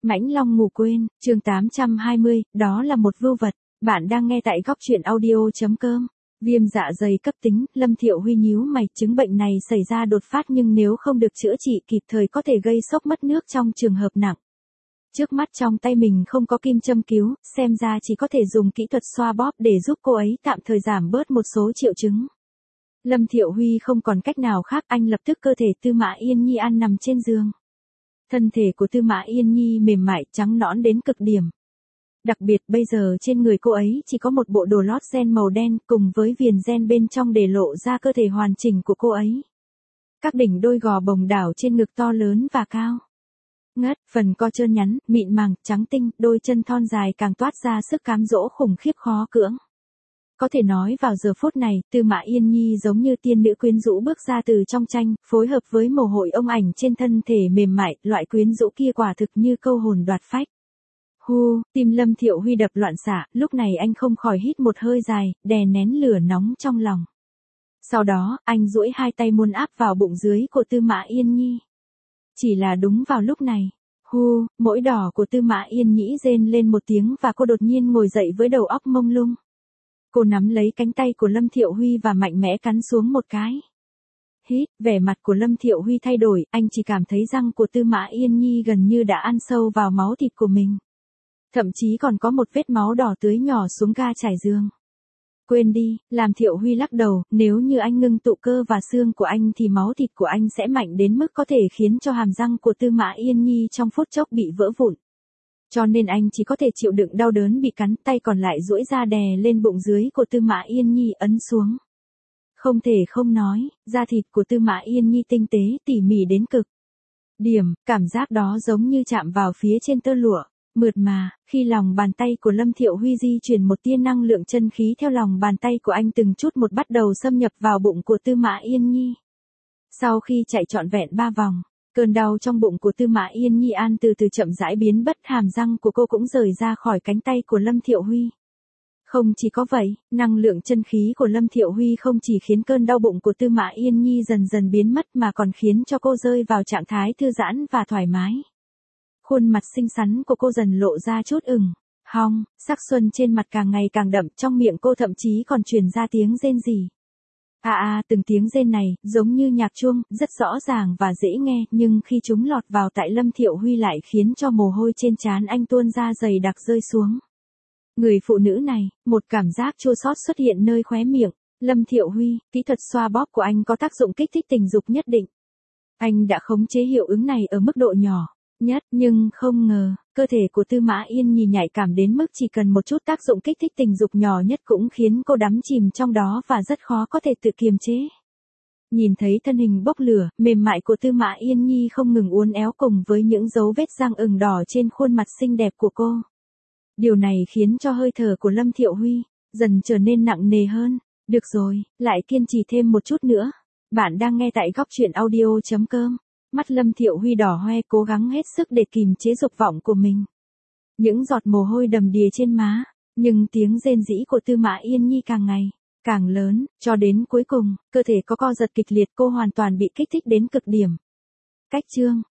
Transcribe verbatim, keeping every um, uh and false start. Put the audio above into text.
Mãnh Long ngủ quên, chương tám trăm hai mươi, đó là một vưu vật. Bạn đang nghe tại góc truyện audio.com. Viêm dạ dày cấp tính, Lâm Thiệu Huy nhíu mày, chứng bệnh này xảy ra đột phát nhưng nếu không được chữa trị kịp thời có thể gây sốc mất nước trong trường hợp nặng. Trước mắt trong tay mình không có kim châm cứu, xem ra chỉ có thể dùng kỹ thuật xoa bóp để giúp cô ấy tạm thời giảm bớt một số triệu chứng. Lâm Thiệu Huy không còn cách nào khác, anh lập tức cơ thể Tư Mã Yên Nhi an nằm trên giường. Thân thể của Tư Mã Yên Nhi mềm mại trắng nõn đến cực điểm. Đặc biệt bây giờ trên người cô ấy chỉ có một bộ đồ lót ren màu đen cùng với viền ren bên trong để lộ ra cơ thể hoàn chỉnh của cô ấy. Các đỉnh đôi gò bồng đảo trên ngực to lớn và cao ngất, phần co trơn nhắn, mịn màng, trắng tinh, đôi chân thon dài càng toát ra sức cám dỗ khủng khiếp khó cưỡng. Có thể nói vào giờ phút này, Tư Mã Yên Nhi giống như tiên nữ quyến rũ bước ra từ trong tranh, phối hợp với mồ hôi ông ảnh trên thân thể mềm mại, loại quyến rũ kia quả thực như câu hồn đoạt phách. Hu, tim Lâm Thiệu Huy đập loạn xạ, lúc này anh không khỏi hít một hơi dài, đè nén lửa nóng trong lòng. Sau đó, anh duỗi hai tay muốn áp vào bụng dưới của Tư Mã Yên Nhi. Chỉ là đúng vào lúc này, hu, mũi đỏ của Tư Mã Yên Nhĩ rên lên một tiếng và cô đột nhiên ngồi dậy với đầu óc mông lung. Cô nắm lấy cánh tay của Lâm Thiệu Huy và mạnh mẽ cắn xuống một cái. Hít, vẻ mặt của Lâm Thiệu Huy thay đổi, anh chỉ cảm thấy răng của Tư Mã Yên Nhi gần như đã ăn sâu vào máu thịt của mình. Thậm chí còn có một vết máu đỏ tưới nhỏ xuống ga trải giường. Quên đi, làm Thiệu Huy lắc đầu, nếu như anh ngưng tụ cơ và xương của anh thì máu thịt của anh sẽ mạnh đến mức có thể khiến cho hàm răng của Tư Mã Yên Nhi trong phút chốc bị vỡ vụn. Cho nên anh chỉ có thể chịu đựng đau đớn bị cắn, tay còn lại duỗi ra đè lên bụng dưới của Tư Mã Yên Nhi ấn xuống. Không thể không nói, da thịt của Tư Mã Yên Nhi tinh tế, tỉ mỉ đến cực điểm, cảm giác đó giống như chạm vào phía trên tơ lụa, mượt mà, khi lòng bàn tay của Lâm Thiệu Huy di chuyển một tia năng lượng chân khí theo lòng bàn tay của anh từng chút một bắt đầu xâm nhập vào bụng của Tư Mã Yên Nhi. Sau khi chạy trọn vẹn ba vòng, cơn đau trong bụng của Tư Mã Yên Nhi an từ từ chậm rãi biến mất, hàm răng của cô cũng rời ra khỏi cánh tay của Lâm Thiệu Huy. Không chỉ có vậy, năng lượng chân khí của Lâm Thiệu Huy không chỉ khiến cơn đau bụng của Tư Mã Yên Nhi dần dần biến mất mà còn khiến cho cô rơi vào trạng thái thư giãn và thoải mái. Khuôn mặt xinh xắn của cô dần lộ ra chút ửng hồng, sắc xuân trên mặt càng ngày càng đậm, trong miệng cô thậm chí còn truyền ra tiếng rên rỉ. À à, từng tiếng rên này, giống như nhạc chuông, rất rõ ràng và dễ nghe, nhưng khi chúng lọt vào tai Lâm Thiệu Huy lại khiến cho mồ hôi trên trán anh tuôn ra dày đặc rơi xuống. Người phụ nữ này, một cảm giác chua xót xuất hiện nơi khóe miệng. Lâm Thiệu Huy, kỹ thuật xoa bóp của anh có tác dụng kích thích tình dục nhất định. Anh đã khống chế hiệu ứng này ở mức độ nhỏ nhất, nhưng không ngờ, cơ thể của Tư Mã Yên Nhi nhạy cảm đến mức chỉ cần một chút tác dụng kích thích tình dục nhỏ nhất cũng khiến cô đắm chìm trong đó và rất khó có thể tự kiềm chế. Nhìn thấy thân hình bốc lửa, mềm mại của Tư Mã Yên Nhi không ngừng uốn éo cùng với những dấu vết răng ửng đỏ trên khuôn mặt xinh đẹp của cô. Điều này khiến cho hơi thở của Lâm Thiệu Huy dần trở nên nặng nề hơn. Được rồi, lại kiên trì thêm một chút nữa. Bạn đang nghe tại góc truyện audio.com. Mắt Lâm Thiệu Huy đỏ hoe, cố gắng hết sức để kìm chế dục vọng của mình. Những giọt mồ hôi đầm đìa trên má, nhưng tiếng rên rỉ của Tư Mã Yên Nhi càng ngày càng lớn, cho đến cuối cùng, cơ thể có co giật kịch liệt, cô hoàn toàn bị kích thích đến cực điểm. Cách chương